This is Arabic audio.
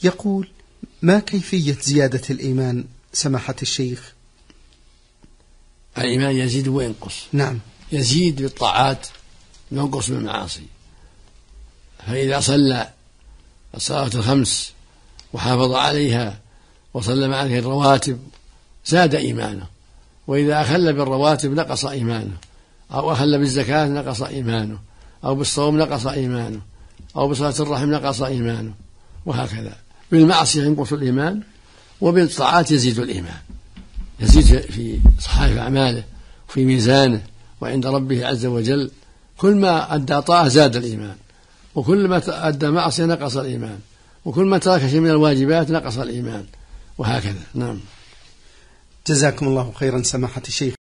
يقول: ما كيفية زيادة الإيمان سماحة الشيخ؟ الإيمان يزيد وينقص. نعم. يزيد بالطاعات، ينقص بالمعاصي. فإذا صلى الصلاة الخمس وحافظ عليها وصلى مع الرواتب زاد إيمانه، وإذا أخل بالرواتب نقص إيمانه، أو أخل بالزكاة نقص إيمانه، أو بالصوم نقص إيمانه، أو بصلاة الرحم نقص إيمانه، وهكذا. بالمعصية ينقص الإيمان، وبالطاعات يزيد الإيمان، يزيد في صحائف أعماله وفي ميزانه وعند ربه عز وجل. كل ما أدى طاعة زاد الإيمان، وكل ما أدى معصية نقص الإيمان، وكل ما ترك شيء من الواجبات نقص الإيمان، وهكذا. نعم. جزاكم الله خيرا سماحة الشيخ.